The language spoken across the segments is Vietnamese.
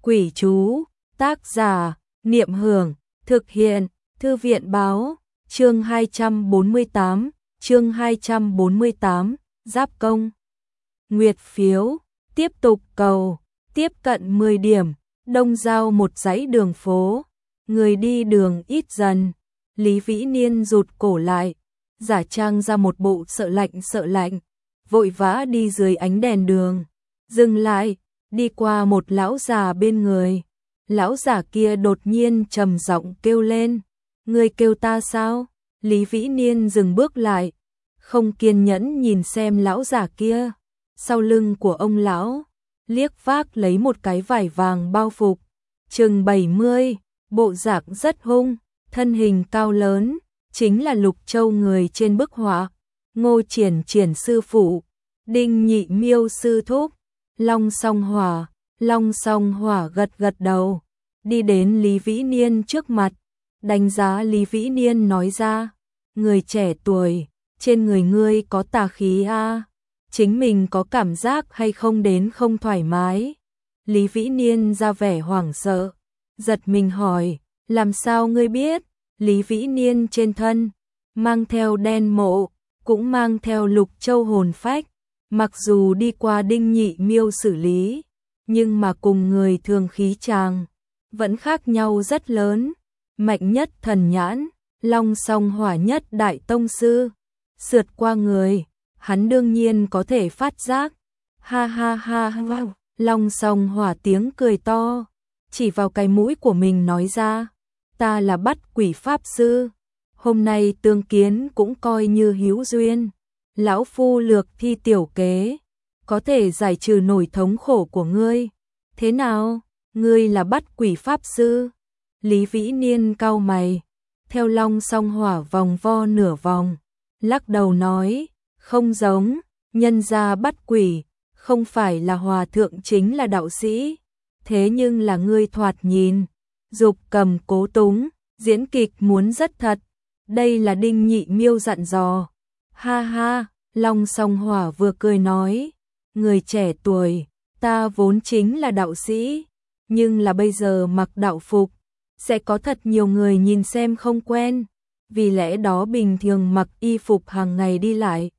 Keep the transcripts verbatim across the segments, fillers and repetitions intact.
Quỷ chú, tác giả, Niệm Hưởng, thực hiện, Thư viện Báo, chương hai trăm bốn mươi tám, chương hai trăm bốn mươi tám, Giáp Công. Nguyệt phiếu, tiếp tục cầu, tiếp cận mười điểm, đông giao một dãy đường phố, người đi đường ít dần, Lý Vĩ Niên rụt cổ lại, giả trang ra một bộ sợ lạnh sợ lạnh, vội vã đi dưới ánh đèn đường, dừng lại, đi qua một lão già bên người. Lão già kia đột nhiên trầm giọng kêu lên, người kêu ta sao? Lý Vĩ Niên dừng bước lại, không kiên nhẫn nhìn xem lão già kia. Sau lưng của ông lão, liếc vác lấy một cái vải vàng bao phục, chừng bảy mươi, bộ dạng rất hung, thân hình cao lớn, chính là Lục Châu người trên bức họa, Ngô Triển Triển sư phụ, Đinh Nhị Miêu sư thúc. Long Song Hỏa, Long Song Hỏa gật gật đầu, đi đến Lý Vĩ Niên trước mặt, đánh giá Lý Vĩ Niên nói ra, người trẻ tuổi, trên người ngươi có tà khí a, à? Chính mình có cảm giác hay không đến không thoải mái? Lý Vĩ Niên ra vẻ hoảng sợ, giật mình hỏi, làm sao ngươi biết? Lý Vĩ Niên trên thân, mang theo đen mộ, cũng mang theo Lục Châu hồn phách. Mặc dù đi qua Đinh Nhị Miêu xử lý, nhưng mà cùng người thường khí chàng, vẫn khác nhau rất lớn. Mạnh nhất thần nhãn, Long Song Hỏa nhất đại tông sư, sượt qua người, hắn đương nhiên có thể phát giác. Ha ha ha ha, Long Song Hỏa tiếng cười to, chỉ vào cái mũi của mình nói ra, ta là Bắt Quỷ Pháp Sư, hôm nay tương kiến cũng coi như hữu duyên. Lão phu lược thi tiểu kế, có thể giải trừ nổi thống khổ của ngươi. Thế nào, ngươi là Bắt Quỷ Pháp Sư? Lý Vĩ Niên cau mày, theo Long Song Hỏa vòng vo nửa vòng, lắc đầu nói, không giống, nhân gia bắt quỷ, không phải là hòa thượng chính là đạo sĩ. Thế nhưng là ngươi thoạt nhìn, dục cầm cố túng, diễn kịch muốn rất thật. Đây là Đinh Nhị Miêu dặn dò. Ha ha, Long Song Hỏa vừa cười nói, người trẻ tuổi, ta vốn chính là đạo sĩ, nhưng là bây giờ mặc đạo phục, sẽ có thật nhiều người nhìn xem không quen, vì lẽ đó bình thường mặc y phục hàng ngày đi lại.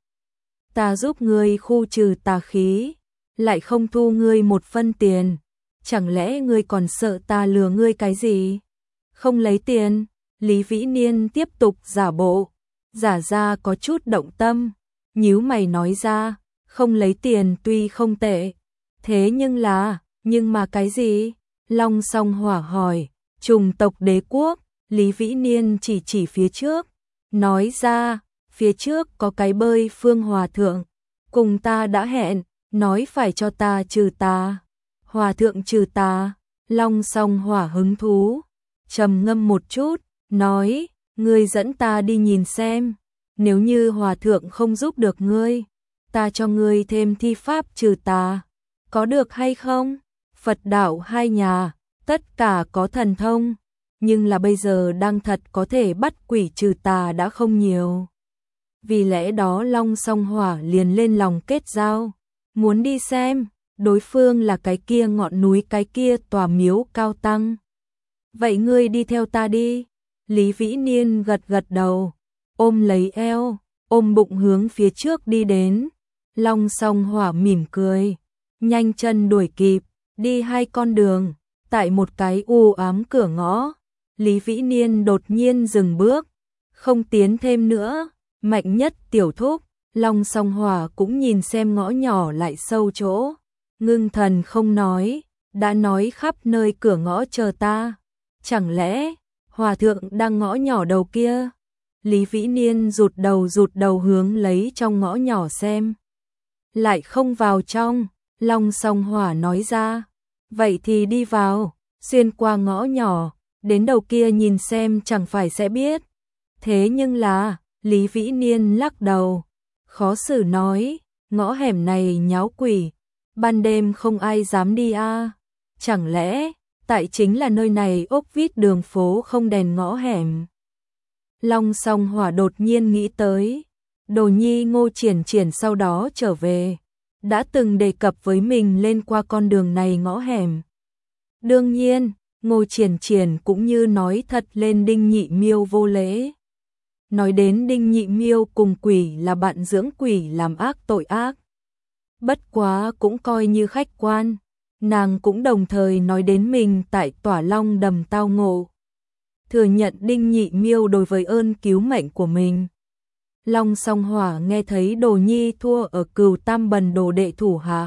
Ta giúp ngươi khu trừ tà khí, lại không thu ngươi một phân tiền, chẳng lẽ ngươi còn sợ ta lừa ngươi cái gì? Không lấy tiền, Lý Vĩ Niên tiếp tục giả bộ. Giả ra có chút động tâm, nhíu mày nói ra, không lấy tiền tuy không tệ, thế nhưng là, nhưng mà cái gì? Long Song Hỏa hỏi, Trùng tộc đế quốc. Lý Vĩ Niên chỉ chỉ phía trước, nói ra, phía trước có cái bơi phương hòa thượng, cùng ta đã hẹn, nói phải cho ta trừ tà. Hòa thượng trừ tà, Long Song Hỏa hứng thú, trầm ngâm một chút, nói, ngươi dẫn ta đi nhìn xem, nếu như hòa thượng không giúp được ngươi, ta cho ngươi thêm thi pháp trừ tà, có được hay không? Phật đạo hai nhà, tất cả có thần thông, nhưng là bây giờ đang thật có thể bắt quỷ trừ tà đã không nhiều. Vì lẽ đó Long Song Hỏa liền lên lòng kết giao, muốn đi xem, đối phương là cái kia ngọn núi cái kia tòa miếu cao tăng. Vậy ngươi đi theo ta đi. Lý Vĩ Niên gật gật đầu, ôm lấy eo, ôm bụng hướng phía trước đi đến. Long Song Hỏa mỉm cười, nhanh chân đuổi kịp, đi hai con đường, tại một cái u ám cửa ngõ. Lý Vĩ Niên đột nhiên dừng bước, không tiến thêm nữa. Mạnh nhất tiểu thúc, Long Song Hỏa cũng nhìn xem ngõ nhỏ lại sâu chỗ, ngưng thần không nói, đã nói khắp nơi cửa ngõ chờ ta. Chẳng lẽ hòa thượng đang ngõ nhỏ đầu kia? Lý Vĩ Niên rụt đầu rụt đầu hướng lấy trong ngõ nhỏ xem, lại không vào trong. Long Song Hỏa nói ra, vậy thì đi vào, xuyên qua ngõ nhỏ, đến đầu kia nhìn xem chẳng phải sẽ biết. Thế nhưng là, Lý Vĩ Niên lắc đầu, khó xử nói, ngõ hẻm này nháo quỷ, ban đêm không ai dám đi a. À? Chẳng lẽ, tại chính là nơi này ốc vít đường phố không đèn ngõ hẻm? Long Song Hỏa đột nhiên nghĩ tới, Đồ Nhi Ngô Triển Triển sau đó trở về, đã từng đề cập với mình lên qua con đường này ngõ hẻm. Đương nhiên, Ngô Triển Triển cũng như nói thật lên Đinh Nhị Miêu vô lễ. Nói đến Đinh Nhị Miêu cùng quỷ là bạn dưỡng quỷ làm ác tội ác. Bất quá cũng coi như khách quan, nàng cũng đồng thời nói đến mình tại Tỏa Long Đầm tao ngộ. Thừa nhận Đinh Nhị Miêu đối với ơn cứu mệnh của mình. Long Song Hỏa nghe thấy Đồ Nhi thua ở Cửu Tam Bần đồ đệ thủ hạ,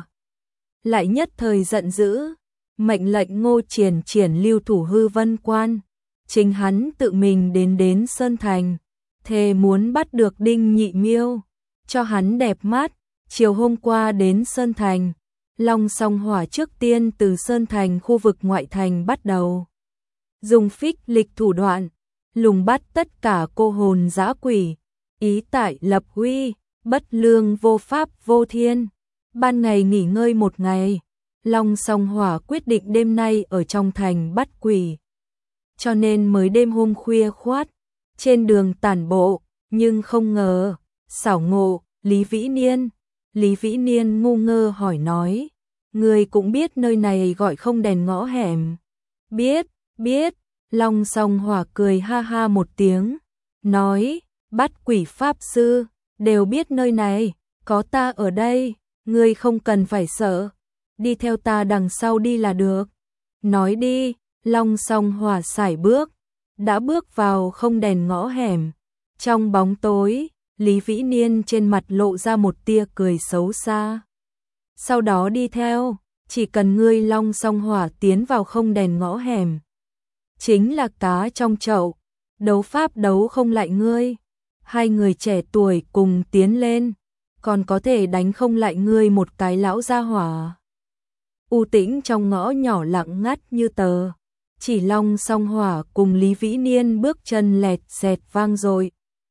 lại nhất thời giận dữ, mệnh lệnh Ngô Triển Triển lưu thủ Hư Vân Quan, chính hắn tự mình đến đến Sơn Thành, thề muốn bắt được Đinh Nhị Miêu, cho hắn đẹp mắt. Chiều hôm qua đến Sơn Thành, Long Song Hỏa trước tiên từ Sơn Thành khu vực ngoại thành bắt đầu dùng phích lịch thủ đoạn, lùng bắt tất cả cô hồn dã quỷ, ý tại lập uy, bất lương vô pháp vô thiên. Ban ngày nghỉ ngơi một ngày, Long Song Hỏa quyết định đêm nay ở trong thành bắt quỷ. Cho nên mới đêm hôm khuya khoát, trên đường tản bộ, nhưng không ngờ, xảo ngộ, Lý Vĩ Niên. Lý Vĩ Niên ngu ngơ hỏi nói, người cũng biết nơi này gọi không đèn ngõ hẻm. Biết, biết, Long Song Hỏa cười ha ha một tiếng, nói, bắt quỷ pháp sư, đều biết nơi này, có ta ở đây, ngươi không cần phải sợ, đi theo ta đằng sau đi là được. Nói đi, Long Song Hỏa sải bước, đã bước vào không đèn ngõ hẻm, trong bóng tối. Lý Vĩ Niên trên mặt lộ ra một tia cười xấu xa. Sau đó đi theo, chỉ cần ngươi Long Song Hỏa tiến vào không đèn ngõ hẻm, chính là cá trong chậu, đấu pháp đấu không lại ngươi. Hai người trẻ tuổi cùng tiến lên, còn có thể đánh không lại ngươi một cái lão gia hỏa. U tĩnh trong ngõ nhỏ lặng ngắt như tờ, chỉ Long Song Hỏa cùng Lý Vĩ Niên bước chân lẹt xẹt vang dội.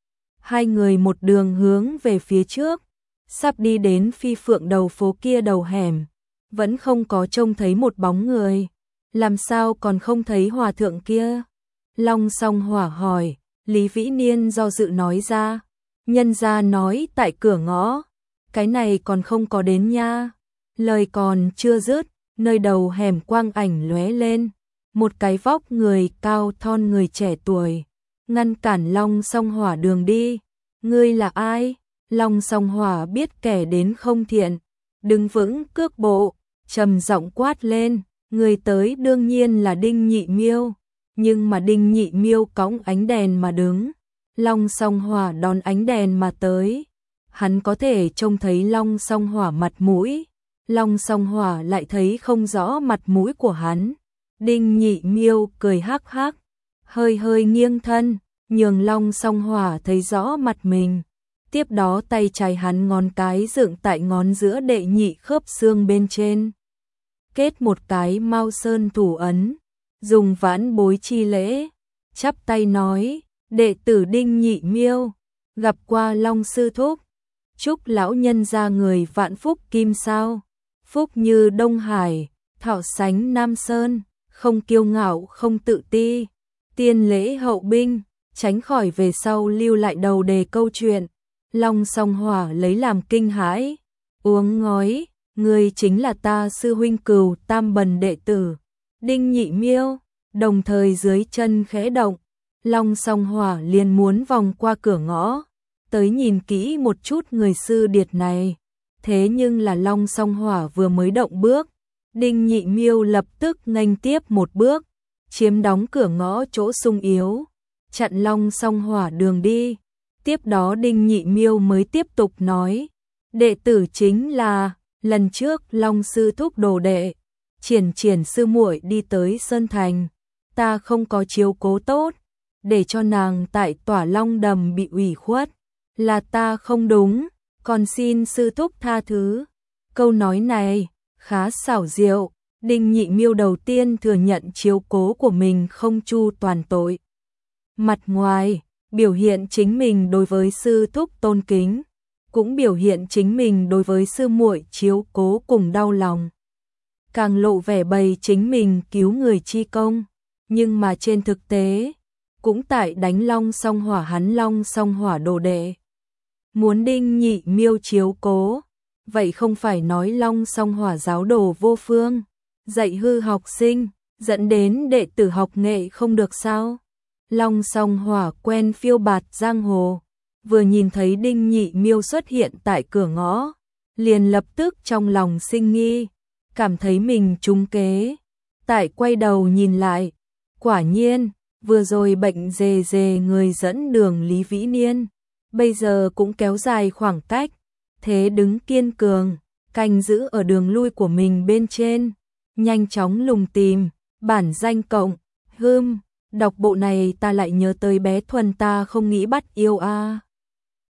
Hai người một đường hướng về phía trước, sắp đi đến Phi Phượng đầu phố kia đầu hẻm, vẫn không có trông thấy một bóng người, làm sao còn không thấy hòa thượng kia? Long Song Hỏa hỏi, Lý Vĩ Niên do dự nói ra, nhân gia nói tại cửa ngõ, cái này còn không có đến nha. Lời còn chưa dứt, nơi đầu hẻm quang ảnh lóe lên, một cái vóc người cao thon người trẻ tuổi, ngăn cản Long Song Hỏa đường đi. Ngươi là ai? Long Song Hỏa biết kẻ đến không thiện, đứng vững cước bộ, trầm giọng quát lên, người tới đương nhiên là Đinh Nhị Miêu, nhưng mà Đinh Nhị Miêu cõng ánh đèn mà đứng. Long Song Hỏa đón ánh đèn mà tới, hắn có thể trông thấy Long Song Hỏa mặt mũi, Long Song Hỏa lại thấy không rõ mặt mũi của hắn. Đinh Nhị Miêu cười hắc hắc, hơi hơi nghiêng thân, nhường Long Song Hỏa thấy rõ mặt mình. Tiếp đó tay trái hắn ngón cái dựng tại ngón giữa đệ nhị khớp xương bên trên, kết một cái Mao Sơn thủ ấn, dùng vãn bối chi lễ, chắp tay nói, đệ tử Đinh Nhị Miêu, gặp qua Long sư thúc, chúc lão nhân ra người vạn phúc kim sao, phúc như Đông Hải, thọ sánh Nam Sơn, không kiêu ngạo không tự ti, tiên lễ hậu binh, tránh khỏi về sau lưu lại đầu đề câu chuyện. Long Song Hỏa lấy làm kinh hãi, uống ngói, người chính là ta sư huynh Cửu Tam Bần đệ tử Đinh Nhị Miêu. Đồng thời dưới chân khẽ động, Long Song Hỏa liền muốn vòng qua cửa ngõ, tới nhìn kỹ một chút người sư điệt này. Thế nhưng là Long Song Hỏa vừa mới động bước, Đinh Nhị Miêu lập tức nghênh tiếp một bước, chiếm đóng cửa ngõ chỗ sung yếu, chặn Long Song Hỏa đường đi. Tiếp đó Đinh Nhị Miêu mới tiếp tục nói, đệ tử chính là lần trước Long sư thúc đồ đệ, Triển Triển sư muội đi tới Sơn Thành, ta không có chiếu cố tốt, để cho nàng tại Tỏa Long Đầm bị ủy khuất, là ta không đúng, còn xin sư thúc tha thứ. Câu nói này khá xảo diệu, Đinh Nhị Miêu đầu tiên thừa nhận chiếu cố của mình không chu toàn tội. Mặt ngoài biểu hiện chính mình đối với sư thúc tôn kính, cũng biểu hiện chính mình đối với sư muội chiếu cố cùng đau lòng, càng lộ vẻ bày chính mình cứu người chi công, nhưng mà trên thực tế cũng tại đánh Long Song Hỏa hắn Long Song Hỏa đồ đệ. Muốn Đinh Nhị Miêu chiếu cố, vậy không phải nói Long Song Hỏa giáo đồ vô phương, dạy hư học sinh, dẫn đến đệ tử học nghệ không được sao? Long Song Hỏa quen phiêu bạt giang hồ, vừa nhìn thấy Đinh Nhị Miêu xuất hiện tại cửa ngõ, liền lập tức trong lòng sinh nghi, cảm thấy mình trúng kế. Tại quay đầu nhìn lại, quả nhiên, vừa rồi bệnh dề dề người dẫn đường Lý Vĩ Niên, bây giờ cũng kéo dài khoảng cách, thế đứng kiên cường, canh giữ ở đường lui của mình bên trên, nhanh chóng lùng tìm, bản danh cộng, hưm, đọc bộ này ta lại nhớ tới bé Thuần ta không nghĩ bắt yêu a.